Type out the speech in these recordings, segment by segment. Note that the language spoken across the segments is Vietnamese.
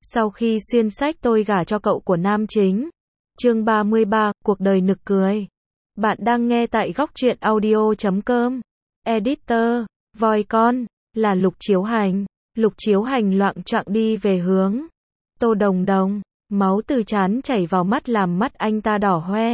Sau khi xuyên sách tôi gả cho cậu của nam chính. Chương 33, cuộc đời nực cười. Bạn đang nghe tại góc truyện audio.com. Editor, voi con, là Lục Chiếu Hành. Lục Chiếu Hành loạng choạng đi về hướng Tô Đồng Đồng, máu từ trán chảy vào mắt làm mắt anh ta đỏ hoe.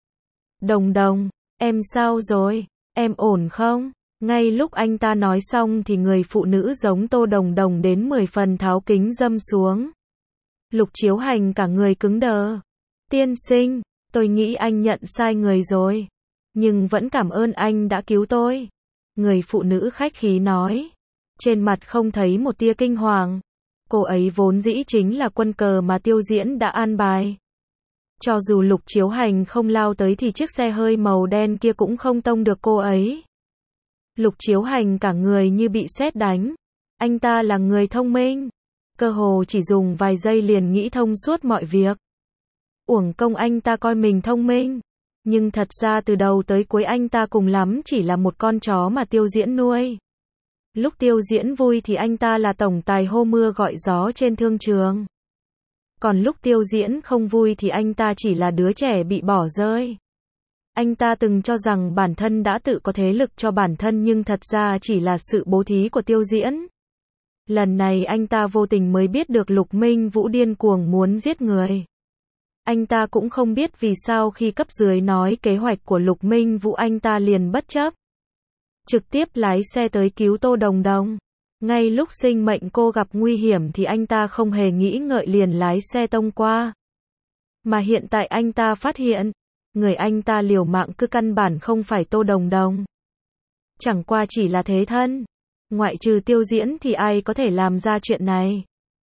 Đồng Đồng, em sao rồi, em ổn không? Ngay lúc anh ta nói xong thì người phụ nữ giống Tô Đồng Đồng đến 10 phần tháo kính dâm xuống. Lục Chiếu Hành cả người cứng đờ. Tiên sinh, tôi nghĩ anh nhận sai người rồi. Nhưng vẫn cảm ơn anh đã cứu tôi. Người phụ nữ khách khí nói. Trên mặt không thấy một tia kinh hoàng. Cô ấy vốn dĩ chính là quân cờ mà Tiêu Diễn đã an bài. Cho dù Lục Chiếu Hành không lao tới thì chiếc xe hơi màu đen kia cũng không tông được cô ấy. Lục Chiếu Hành cả người như bị sét đánh. Anh ta là người thông minh. Cơ hồ chỉ dùng vài giây liền nghĩ thông suốt mọi việc. Uổng công anh ta coi mình thông minh. Nhưng thật ra từ đầu tới cuối anh ta cùng lắm chỉ là một con chó mà Tiêu Diễn nuôi. Lúc Tiêu Diễn vui thì anh ta là tổng tài hô mưa gọi gió trên thương trường. Còn lúc Tiêu Diễn không vui thì anh ta chỉ là đứa trẻ bị bỏ rơi. Anh ta từng cho rằng bản thân đã tự có thế lực cho bản thân nhưng thật ra chỉ là sự bố thí của Tiêu Diễn. Lần này anh ta vô tình mới biết được Lục Minh Vũ điên cuồng muốn giết người. Anh ta cũng không biết vì sao khi cấp dưới nói kế hoạch của Lục Minh Vũ anh ta liền bất chấp. Trực tiếp lái xe tới cứu Tô Đồng Đồng. Ngay lúc sinh mệnh cô gặp nguy hiểm thì anh ta không hề nghĩ ngợi liền lái xe tông qua. Mà hiện tại anh ta phát hiện, người anh ta liều mạng cứ căn bản không phải Tô Đồng Đồng. Chẳng qua chỉ là thế thân. Ngoại trừ Tiêu Diễn thì ai có thể làm ra chuyện này.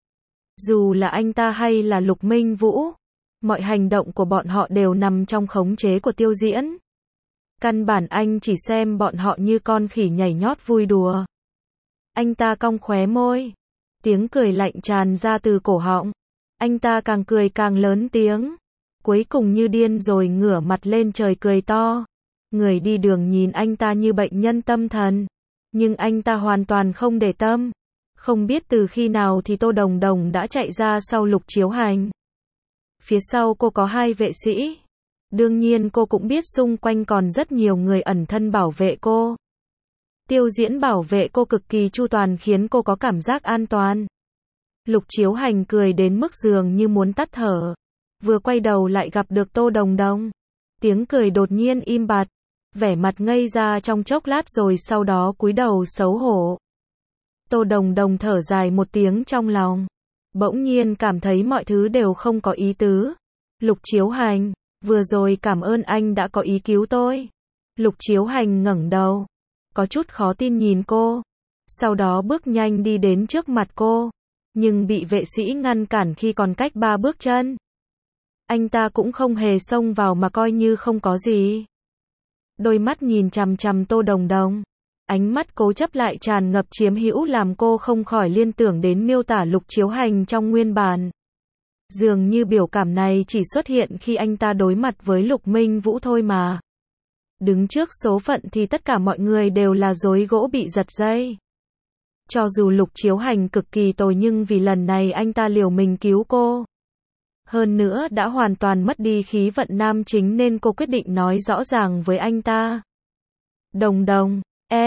Dù là anh ta hay là Lục Minh Vũ, mọi hành động của bọn họ đều nằm trong khống chế của Tiêu Diễn. Căn bản anh chỉ xem bọn họ như con khỉ nhảy nhót vui đùa. Anh ta cong khóe môi. Tiếng cười lạnh tràn ra từ cổ họng. Anh ta càng cười càng lớn tiếng. Cuối cùng như điên rồi ngửa mặt lên trời cười to. Người đi đường nhìn anh ta như bệnh nhân tâm thần. Nhưng anh ta hoàn toàn không để tâm. Không biết từ khi nào thì Tô Đồng Đồng đã chạy ra sau Lục Chiếu Hành. Phía sau cô có 2 vệ sĩ. Đương nhiên cô cũng biết xung quanh còn rất nhiều người ẩn thân bảo vệ cô. Tiêu Diễn bảo vệ cô cực kỳ chu toàn khiến cô có cảm giác an toàn. Lục Chiếu Hành cười đến mức dường như muốn tắt thở. Vừa quay đầu lại gặp được Tô Đồng Đồng. Tiếng cười đột nhiên im bặt. Vẻ mặt ngây ra trong chốc lát rồi sau đó cúi đầu xấu hổ. Tô Đồng Đồng thở dài một tiếng trong lòng. Bỗng nhiên cảm thấy mọi thứ đều không có ý tứ. Lục Chiếu Hành, vừa rồi cảm ơn anh đã có ý cứu tôi. Lục Chiếu Hành ngẩng đầu. Có chút khó tin nhìn cô. Sau đó bước nhanh đi đến trước mặt cô. Nhưng bị vệ sĩ ngăn cản khi còn cách 3 bước chân. Anh ta cũng không hề xông vào mà coi như không có gì. Đôi mắt nhìn chằm chằm Tô Đồng Đồng. Ánh mắt cố chấp lại tràn ngập chiếm hữu làm cô không khỏi liên tưởng đến miêu tả Lục Chiếu Hành trong nguyên bản. Dường như biểu cảm này chỉ xuất hiện khi anh ta đối mặt với Lục Minh Vũ thôi mà. Đứng trước số phận thì tất cả mọi người đều là rối gỗ bị giật dây. Cho dù Lục Chiếu Hành cực kỳ tồi nhưng vì lần này anh ta liều mình cứu cô. Hơn nữa đã hoàn toàn mất đi khí vận nam chính nên cô quyết định nói rõ ràng với anh ta. Đồng Đồng,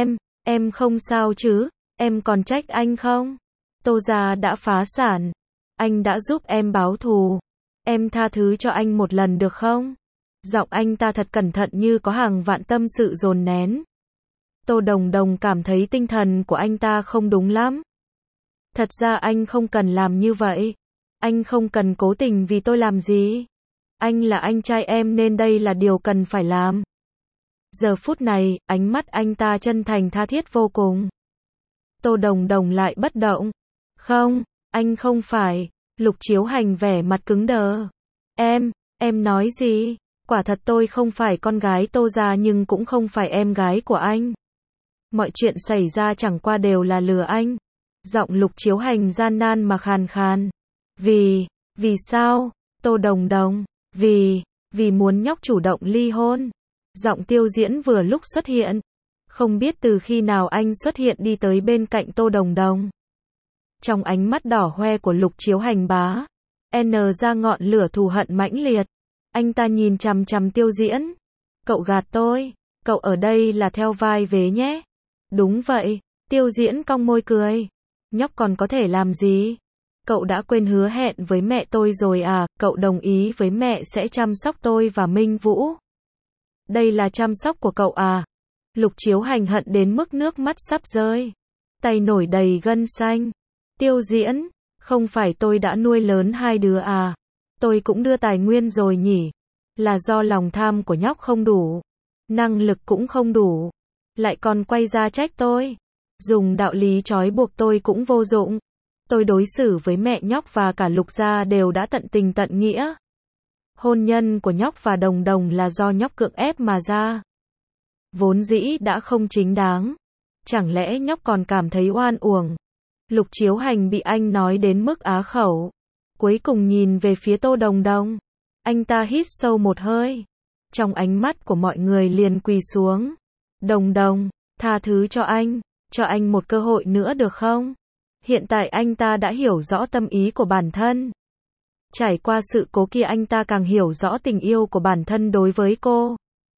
em không sao chứ, em còn trách anh không? Tô gia đã phá sản. Anh đã giúp em báo thù. Em tha thứ cho anh một lần được không? Giọng anh ta thật cẩn thận như có hàng vạn tâm sự dồn nén. Tô Đồng Đồng cảm thấy tinh thần của anh ta không đúng lắm. Thật ra anh không cần làm như vậy. Anh không cần cố tình vì tôi làm gì. Anh là anh trai em nên đây là điều cần phải làm. Giờ phút này, ánh mắt anh ta chân thành tha thiết vô cùng. Tô Đồng Đồng lại bất động. Không, anh không phải. Lục Chiếu Hành vẻ mặt cứng đờ. Em nói gì? Quả thật tôi không phải con gái Tô gia nhưng cũng không phải em gái của anh. Mọi chuyện xảy ra chẳng qua đều là lừa anh. Giọng Lục Chiếu Hành gian nan mà khàn khàn. Vì sao? Tô Đồng Đồng, vì muốn nhóc chủ động ly hôn. Giọng Tiêu Diễn vừa lúc xuất hiện. Không biết từ khi nào anh xuất hiện đi tới bên cạnh Tô Đồng Đồng. Trong ánh mắt đỏ hoe của Lục Chiếu Hành bá N ra ngọn lửa thù hận mãnh liệt. Anh ta nhìn chằm chằm Tiêu Diễn. Cậu gạt tôi, cậu ở đây là theo vai vế nhé. Đúng vậy, Tiêu Diễn cong môi cười. Nhóc còn có thể làm gì? Cậu đã quên hứa hẹn với mẹ tôi rồi à, cậu đồng ý với mẹ sẽ chăm sóc tôi và Minh Vũ. Đây là chăm sóc của cậu à? Lục Chiếu Hành hận đến mức nước mắt sắp rơi. Tay nổi đầy gân xanh. Tiêu Diễn, không phải tôi đã nuôi lớn hai đứa à? Tôi cũng đưa tài nguyên rồi nhỉ? Là do lòng tham của nhóc không đủ. Năng lực cũng không đủ. Lại còn quay ra trách tôi. Dùng đạo lý trói buộc tôi cũng vô dụng. Tôi đối xử với mẹ nhóc và cả Lục gia đều đã tận tình tận nghĩa. Hôn nhân của nhóc và Đồng Đồng là do nhóc cưỡng ép mà ra. Vốn dĩ đã không chính đáng. Chẳng lẽ nhóc còn cảm thấy oan uổng? Lục Chiếu Hành bị anh nói đến mức á khẩu. Cuối cùng nhìn về phía Tô Đồng Đồng. Anh ta hít sâu một hơi. Trong ánh mắt của mọi người liền quỳ xuống. Đồng Đồng, tha thứ cho anh một cơ hội nữa được không? Hiện tại anh ta đã hiểu rõ tâm ý của bản thân. Trải qua sự cố kia anh ta càng hiểu rõ tình yêu của bản thân đối với cô.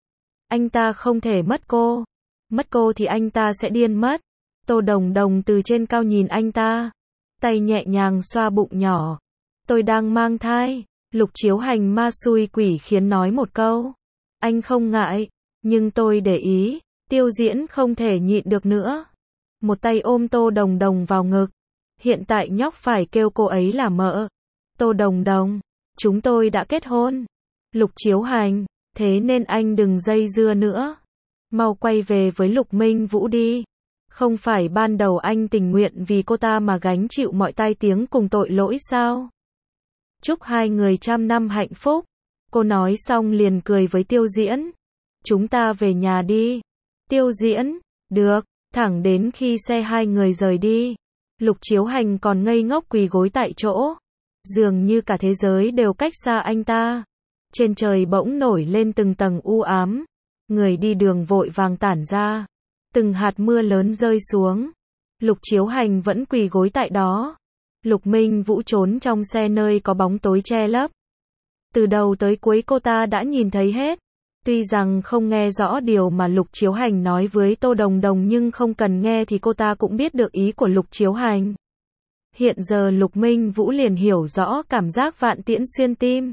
Anh ta không thể mất cô. Mất cô thì anh ta sẽ điên mất. Tô Đồng Đồng từ trên cao nhìn anh ta. Tay nhẹ nhàng xoa bụng nhỏ. Tôi đang mang thai. Lục Chiếu Hành ma xui quỷ khiến nói một câu. Anh không ngại. Nhưng tôi để ý. Tiêu Diễn không thể nhịn được nữa. Một tay ôm Tô Đồng Đồng vào ngực. Hiện tại nhóc phải kêu cô ấy là mợ. Tô Đồng Đồng, chúng tôi đã kết hôn. Lục Chiếu Hành, thế nên anh đừng dây dưa nữa. Mau quay về với Lục Minh Vũ đi. Không phải ban đầu anh tình nguyện vì cô ta mà gánh chịu mọi tai tiếng cùng tội lỗi sao? Chúc hai người trăm năm hạnh phúc. Cô nói xong liền cười với Tiêu Diễn. Chúng ta về nhà đi. Tiêu Diễn, được, thẳng đến khi xe hai người rời đi. Lục Chiếu Hành còn ngây ngốc quỳ gối tại chỗ. Dường như cả thế giới đều cách xa anh ta. Trên trời bỗng nổi lên từng tầng u ám. Người đi đường vội vàng tản ra. Từng hạt mưa lớn rơi xuống. Lục Chiếu Hành vẫn quỳ gối tại đó. Lục Minh Vũ trốn trong xe nơi có bóng tối che lấp. Từ đầu tới cuối cô ta đã nhìn thấy hết. Tuy rằng không nghe rõ điều mà Lục Chiếu Hành nói với Tô Đồng Đồng nhưng không cần nghe thì cô ta cũng biết được ý của Lục Chiếu Hành. Hiện giờ Lục Minh Vũ liền hiểu rõ cảm giác vạn tiễn xuyên tim.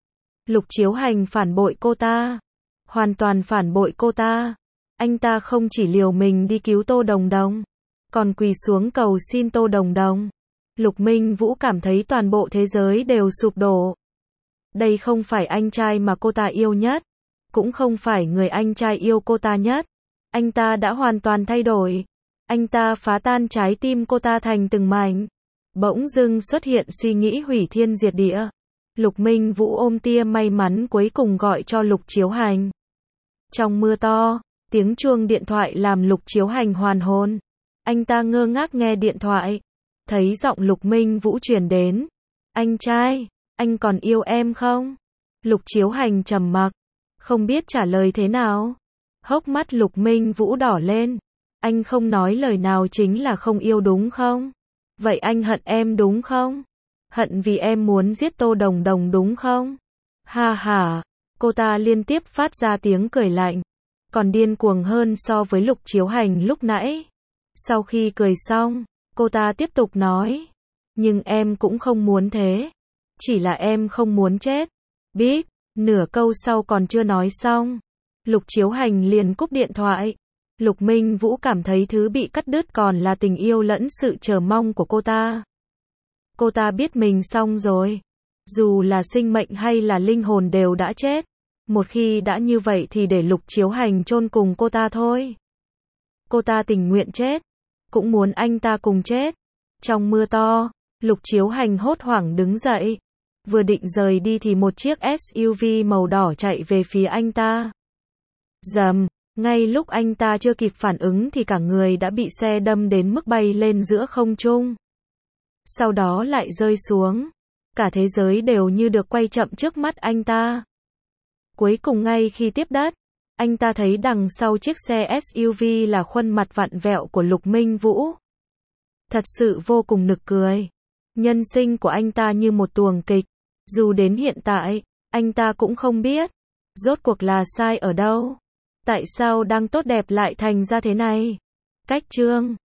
Lục Chiếu Hành phản bội cô ta. Hoàn toàn phản bội cô ta. Anh ta không chỉ liều mình đi cứu Tô Đồng Đồng, còn quỳ xuống cầu xin Tô Đồng Đồng. Lục Minh Vũ cảm thấy toàn bộ thế giới đều sụp đổ. Đây không phải anh trai mà cô ta yêu nhất. Cũng không phải người anh trai yêu cô ta nhất. Anh ta đã hoàn toàn thay đổi. Anh ta phá tan trái tim cô ta thành từng mảnh. Bỗng dưng xuất hiện suy nghĩ hủy thiên diệt địa. Lục Minh Vũ ôm tia may mắn cuối cùng gọi cho Lục Chiếu Hành. Trong mưa to, tiếng chuông điện thoại làm Lục Chiếu Hành hoàn hồn. Anh ta ngơ ngác nghe điện thoại. Thấy giọng Lục Minh Vũ truyền đến. Anh trai, anh còn yêu em không? Lục Chiếu Hành trầm mặc. Không biết trả lời thế nào. Hốc mắt Lục Minh Vũ đỏ lên. Anh không nói lời nào chính là không yêu đúng không? Vậy anh hận em đúng không? Hận vì em muốn giết Tô Đồng Đồng đúng không? Ha ha, cô ta liên tiếp phát ra tiếng cười lạnh. Còn điên cuồng hơn so với Lục Chiếu Hành lúc nãy. Sau khi cười xong, cô ta tiếp tục nói. Nhưng em cũng không muốn thế. Chỉ là em không muốn chết. Biết. Nửa câu sau còn chưa nói xong. Lục Chiếu Hành liền cúp điện thoại. Lục Minh Vũ cảm thấy thứ bị cắt đứt còn là tình yêu lẫn sự chờ mong của cô ta. Cô ta biết mình xong rồi. Dù là sinh mệnh hay là linh hồn đều đã chết. Một khi đã như vậy thì để Lục Chiếu Hành chôn cùng cô ta thôi. Cô ta tình nguyện chết. Cũng muốn anh ta cùng chết. Trong mưa to, Lục Chiếu Hành hốt hoảng đứng dậy. Vừa định rời đi thì một chiếc SUV màu đỏ chạy về phía anh ta. Rầm, ngay lúc anh ta chưa kịp phản ứng thì cả người đã bị xe đâm đến mức bay lên giữa không trung. Sau đó lại rơi xuống. Cả thế giới đều như được quay chậm trước mắt anh ta. Cuối cùng ngay khi tiếp đất, anh ta thấy đằng sau chiếc xe SUV là khuôn mặt vặn vẹo của Lục Minh Vũ. Thật sự vô cùng nực cười. Nhân sinh của anh ta như một tuồng kịch. Dù đến hiện tại, anh ta cũng không biết. Rốt cuộc là sai ở đâu? Tại sao đang tốt đẹp lại thành ra thế này? Cách chương